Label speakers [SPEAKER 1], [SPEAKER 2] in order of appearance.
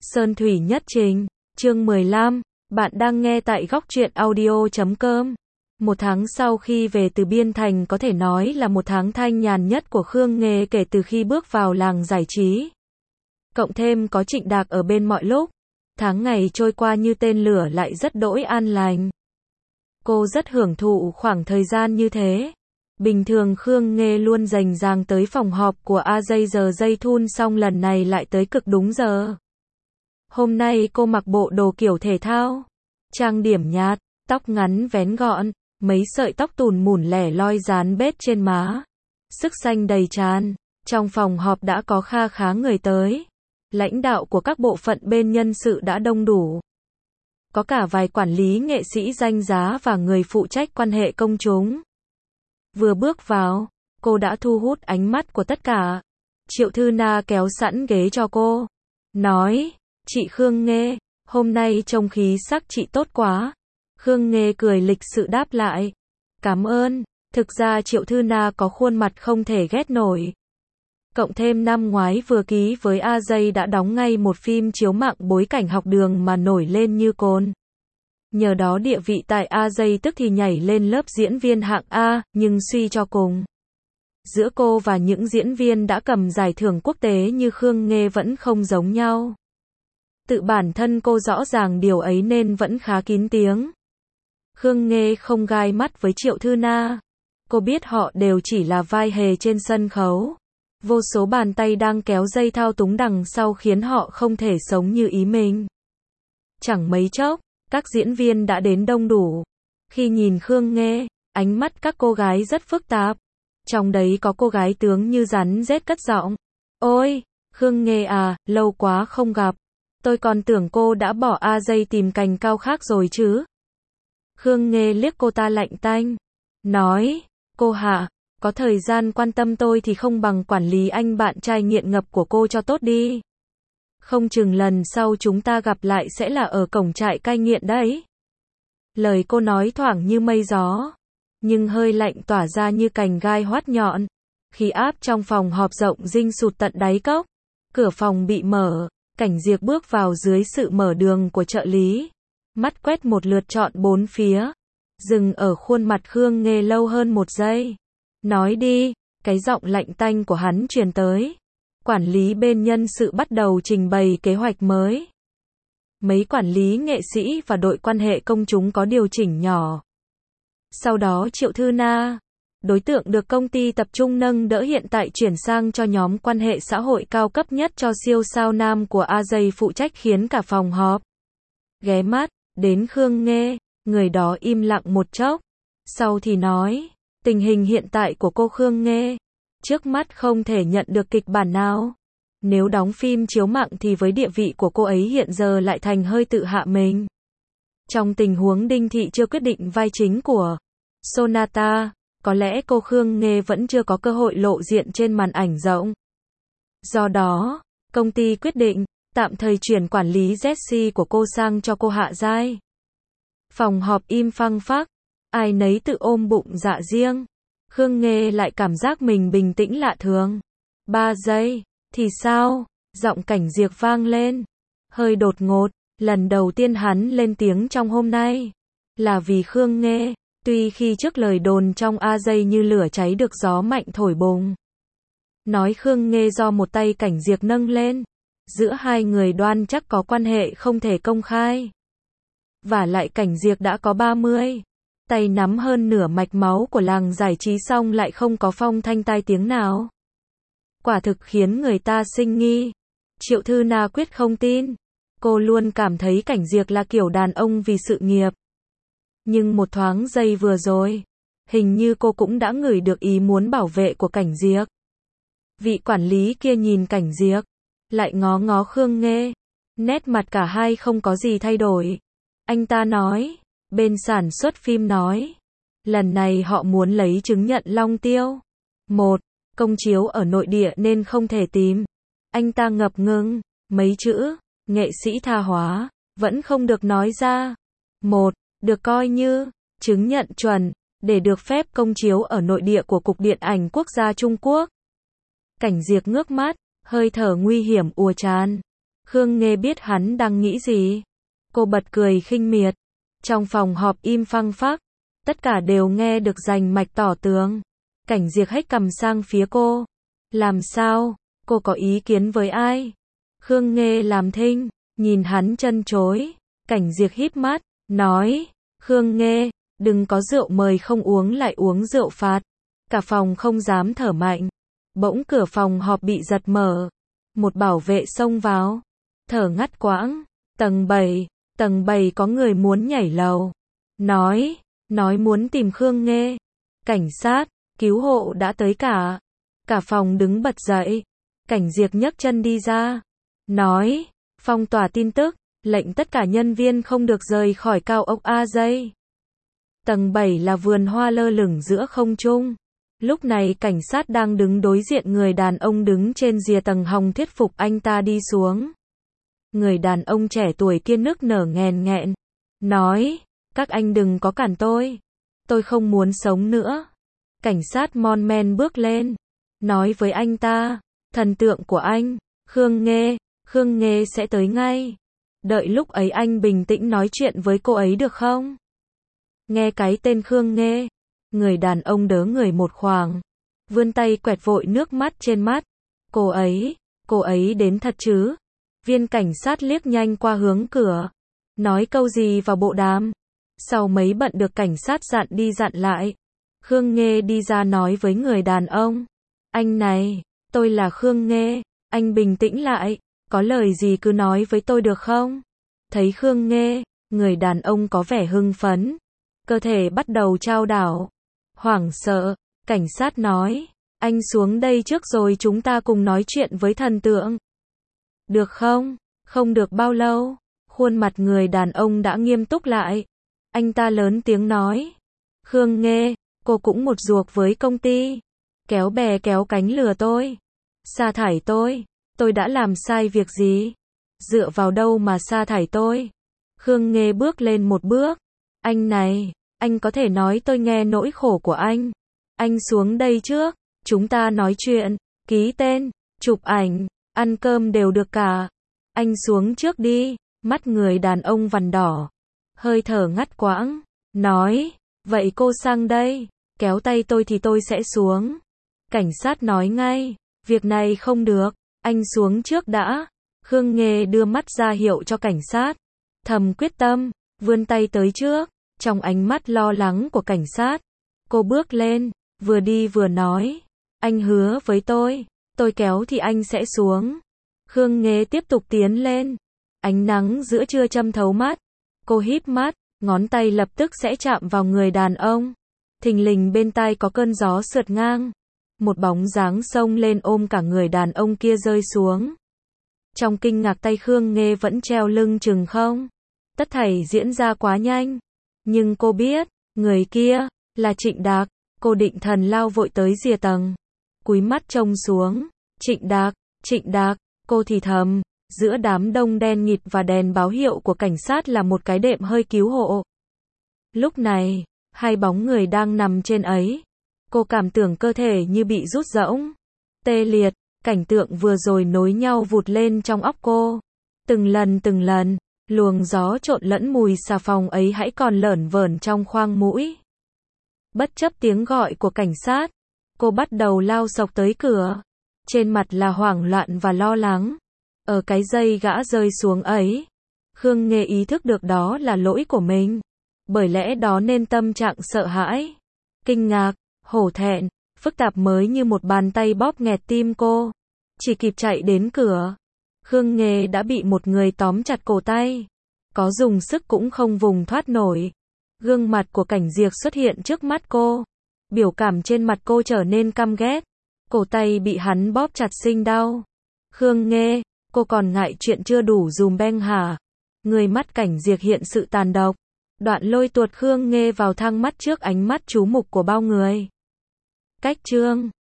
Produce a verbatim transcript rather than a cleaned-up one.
[SPEAKER 1] Sơn Thủy Nhất Trình, chương mười lăm, bạn đang nghe tại góc truyện audio chấm com. Một tháng sau khi về từ Biên Thành có thể nói là một tháng thanh nhàn nhất của Khương Nghê kể từ khi bước vào làng giải trí. Cộng thêm có Trịnh Đạc ở bên mọi lúc, tháng ngày trôi qua như tên lửa lại rất đỗi an lành. Cô rất hưởng thụ khoảng thời gian như thế. Bình thường Khương Nghê luôn rành ràng tới phòng họp của a gi giờ Zaytun, xong lần này lại tới cực đúng giờ. Hôm nay cô mặc bộ đồ kiểu thể thao, trang điểm nhạt, tóc ngắn vén gọn, mấy sợi tóc tùn mủn lẻ loi dán bết trên má. Sức xanh đầy tràn, trong phòng họp đã có kha khá người tới. Lãnh đạo của các bộ phận bên nhân sự đã đông đủ. Có cả vài quản lý nghệ sĩ danh giá và người phụ trách quan hệ công chúng. Vừa bước vào, cô đã thu hút ánh mắt của tất cả. Triệu Thư Na kéo sẵn ghế cho cô, nói, chị Khương Nghê, hôm nay trông khí sắc chị tốt quá. Khương Nghê cười lịch sự đáp lại, cảm ơn. Thực ra Triệu Thư Na có khuôn mặt không thể ghét nổi. Cộng thêm năm ngoái vừa ký với a gi đã đóng ngay một phim chiếu mạng bối cảnh học đường mà nổi lên như cồn. Nhờ đó địa vị tại a gi tức thì nhảy lên lớp diễn viên hạng A, nhưng suy cho cùng, giữa cô và những diễn viên đã cầm giải thưởng quốc tế như Khương Nghê vẫn không giống nhau. Tự bản thân cô rõ ràng điều ấy nên vẫn khá kín tiếng. Khương Nghê không gai mắt với Triệu Thư Na. Cô biết họ đều chỉ là vai hề trên sân khấu. Vô số bàn tay đang kéo dây thao túng đằng sau khiến họ không thể sống như ý mình. Chẳng mấy chốc, các diễn viên đã đến đông đủ. Khi nhìn Khương Nghê, ánh mắt các cô gái rất phức tạp. Trong đấy có cô gái tướng như rắn rết cất giọng. Ôi, Khương Nghê à, lâu quá không gặp. Tôi còn tưởng cô đã bỏ a gi tìm cành cao khác rồi chứ. Khương Nghê liếc cô ta lạnh tanh. Nói, cô hạ, có thời gian quan tâm tôi thì không bằng quản lý anh bạn trai nghiện ngập của cô cho tốt đi. Không chừng lần sau chúng ta gặp lại sẽ là ở cổng trại cai nghiện đấy. Lời cô nói thoảng như mây gió, nhưng hơi lạnh tỏa ra như cành gai hoắt nhọn. Khí áp trong phòng họp rộng rinh sụt tận đáy cốc. Cửa phòng bị mở, Cảnh Diệp bước vào dưới sự mở đường của trợ lý. Mắt quét một lượt trọn bốn phía, dừng ở khuôn mặt Khương Nghê lâu hơn một giây. Nói đi, cái giọng lạnh tanh của hắn truyền tới. Quản lý bên nhân sự bắt đầu trình bày kế hoạch mới. Mấy quản lý nghệ sĩ và đội quan hệ công chúng có điều chỉnh nhỏ. Sau đó Triệu Thư Na, đối tượng được công ty tập trung nâng đỡ hiện tại chuyển sang cho nhóm quan hệ xã hội cao cấp nhất cho siêu sao nam của a gi phụ trách, khiến cả phòng họp ghé mắt đến Khương Nghê. Người đó im lặng một chốc, sau thì nói, tình hình hiện tại của cô Khương Nghê, trước mắt không thể nhận được kịch bản nào. Nếu đóng phim chiếu mạng thì với địa vị của cô ấy hiện giờ lại thành hơi tự hạ mình. Trong tình huống Đinh Thị chưa quyết định vai chính của Sonata, có lẽ cô Khương Nghê vẫn chưa có cơ hội lộ diện trên màn ảnh rộng. Do đó, công ty quyết định tạm thời chuyển quản lý Jessie của cô sang cho cô Hạ Giai. Phòng họp im phăng phắc, ai nấy tự ôm bụng dạ riêng. Khương Nghê lại cảm giác mình bình tĩnh lạ thường. Ba giây, thì sao? Giọng Cảnh Diệp vang lên. Hơi đột ngột, lần đầu tiên hắn lên tiếng trong hôm nay. Là vì Khương Nghê, tuy khi trước lời đồn trong a gi như lửa cháy được gió mạnh thổi bùng. Nói Khương Nghê do một tay Cảnh Diệp nâng lên. Giữa hai người đoan chắc có quan hệ không thể công khai. Vả lại Cảnh Diệp đã có ba mươi. Tay nắm hơn nửa mạch máu của làng giải trí xong lại không có phong thanh tai tiếng nào. Quả thực khiến người ta sinh nghi. Triệu Thư Na quyết không tin. Cô luôn cảm thấy Cảnh Diệp là kiểu đàn ông vì sự nghiệp. Nhưng một thoáng giây vừa rồi, hình như cô cũng đã ngửi được ý muốn bảo vệ của Cảnh Diệp. Vị quản lý kia nhìn Cảnh Diệp, lại ngó ngó Khương Nghê. Nét mặt cả hai không có gì thay đổi. Anh ta nói, bên sản xuất phim nói, lần này họ muốn lấy chứng nhận Long Tiêu. Một, công chiếu ở nội địa nên không thể tìm. Anh ta ngập ngừng, mấy chữ, nghệ sĩ tha hóa, vẫn không được nói ra. Một, được coi như, chứng nhận chuẩn, để được phép công chiếu ở nội địa của Cục Điện ảnh Quốc gia Trung Quốc. Cảnh Diệp ngước mắt, hơi thở nguy hiểm ùa tràn. Khương Nghê biết hắn đang nghĩ gì. Cô bật cười khinh miệt. Trong phòng họp im phăng phắc. Tất cả đều nghe được rành mạch tỏ tường. Cảnh Diệc hếch cầm sang phía cô. Làm sao? Cô có ý kiến với ai? Khương Nghê làm thinh, nhìn hắn chân chối. Cảnh Diệc híp mắt, nói. Khương Nghê, đừng có rượu mời không uống lại uống rượu phạt. Cả phòng không dám thở mạnh. Bỗng cửa phòng họp bị giật mở. Một bảo vệ xông vào. Thở ngắt quãng. Tầng bảy, tầng bảy có người muốn nhảy lầu. Nói, nói muốn tìm Khương Nghê. Cảnh sát, cứu hộ đã tới cả. Cả phòng đứng bật dậy. Cảnh Diệc nhấc chân đi ra. Nói, phong tỏa tin tức, lệnh tất cả nhân viên không được rời khỏi cao ốc A Dây. Tầng bảy là vườn hoa lơ lửng giữa không trung. Lúc này cảnh sát đang đứng đối diện người đàn ông đứng trên rìa tầng hồng thuyết phục anh ta đi xuống. Người đàn ông trẻ tuổi kia nức nở nghẹn nghẹn. Nói, các anh đừng có cản tôi. Tôi không muốn sống nữa. Cảnh sát mon men bước lên. Nói với anh ta, thần tượng của anh, Khương Nghê, Khương Nghê sẽ tới ngay. Đợi lúc ấy anh bình tĩnh nói chuyện với cô ấy được không? Nghe cái tên Khương Nghê, người đàn ông đớ người một khoảng, vươn tay quẹt vội nước mắt trên mắt. Cô ấy, cô ấy đến thật chứ? Viên cảnh sát liếc nhanh qua hướng cửa, nói câu gì vào bộ đàm. Sau mấy bận được cảnh sát dặn đi dặn lại, Khương Nghê đi ra nói với người đàn ông. Anh này, tôi là Khương Nghê, anh bình tĩnh lại, có lời gì cứ nói với tôi được không? Thấy Khương Nghê, người đàn ông có vẻ hưng phấn, cơ thể bắt đầu chao đảo. Hoảng sợ, cảnh sát nói, anh xuống đây trước rồi chúng ta cùng nói chuyện với thần tượng. Được không? Không được bao lâu, khuôn mặt người đàn ông đã nghiêm túc lại. Anh ta lớn tiếng nói, Khương Nghê, cô cũng một ruột với công ty. Kéo bè kéo cánh lừa tôi. Sa thải tôi. Tôi đã làm sai việc gì? Dựa vào đâu mà sa thải tôi? Khương Nghê bước lên một bước. Anh này, anh có thể nói tôi nghe nỗi khổ của anh. Anh xuống đây trước, chúng ta nói chuyện, ký tên, chụp ảnh, ăn cơm đều được cả. Anh xuống trước đi. Mắt người đàn ông vằn đỏ, hơi thở ngắt quãng, nói, vậy cô sang đây, kéo tay tôi thì tôi sẽ xuống. Cảnh sát nói ngay, việc này không được, anh xuống trước đã. Khương Nghê đưa mắt ra hiệu cho cảnh sát, thầm quyết tâm, vươn tay tới trước. Trong ánh mắt lo lắng của cảnh sát, cô bước lên, vừa đi vừa nói, anh hứa với tôi, tôi kéo thì anh sẽ xuống. Khương Nghê tiếp tục tiến lên, ánh nắng giữa trưa châm thấu mắt, cô híp mắt, ngón tay lập tức sẽ chạm vào người đàn ông. Thình lình bên tai có cơn gió sượt ngang, một bóng dáng xông lên ôm cả người đàn ông kia rơi xuống. Trong kinh ngạc tay Khương Nghê vẫn treo lưng chừng không. Tất thảy diễn ra quá nhanh. Nhưng cô biết, người kia, là Trịnh Đạc. Cô định thần lao vội tới rìa tầng. Cúi mắt trông xuống. Trịnh Đạc, Trịnh Đạc, cô thì thầm. Giữa đám đông đen nghịt và đèn báo hiệu của cảnh sát là một cái đệm hơi cứu hộ. Lúc này, hai bóng người đang nằm trên ấy. Cô cảm tưởng cơ thể như bị rút rỗng. Tê liệt, cảnh tượng vừa rồi nối nhau vụt lên trong óc cô. Từng lần từng lần, luồng gió trộn lẫn mùi xà phòng ấy hãy còn lởn vởn trong khoang mũi. Bất chấp tiếng gọi của cảnh sát, cô bắt đầu lao xộc tới cửa. Trên mặt là hoảng loạn và lo lắng. Ở cái giây gã rơi xuống ấy, Khương Nghê ý thức được đó là lỗi của mình. Bởi lẽ đó nên tâm trạng sợ hãi, kinh ngạc, hổ thẹn, phức tạp mới như một bàn tay bóp nghẹt tim cô. Chỉ kịp chạy đến cửa, Khương Nghê đã bị một người tóm chặt cổ tay. Có dùng sức cũng không vùng thoát nổi. Gương mặt của Cảnh Diệc xuất hiện trước mắt cô. Biểu cảm trên mặt cô trở nên căm ghét. Cổ tay bị hắn bóp chặt sinh đau. Khương Nghê, cô còn ngại chuyện chưa đủ dùm beng hả? Người mắt Cảnh Diệc hiện sự tàn độc. Đoạn lôi tuột Khương Nghê vào thang mắt trước ánh mắt chú mục của bao người. Cách chương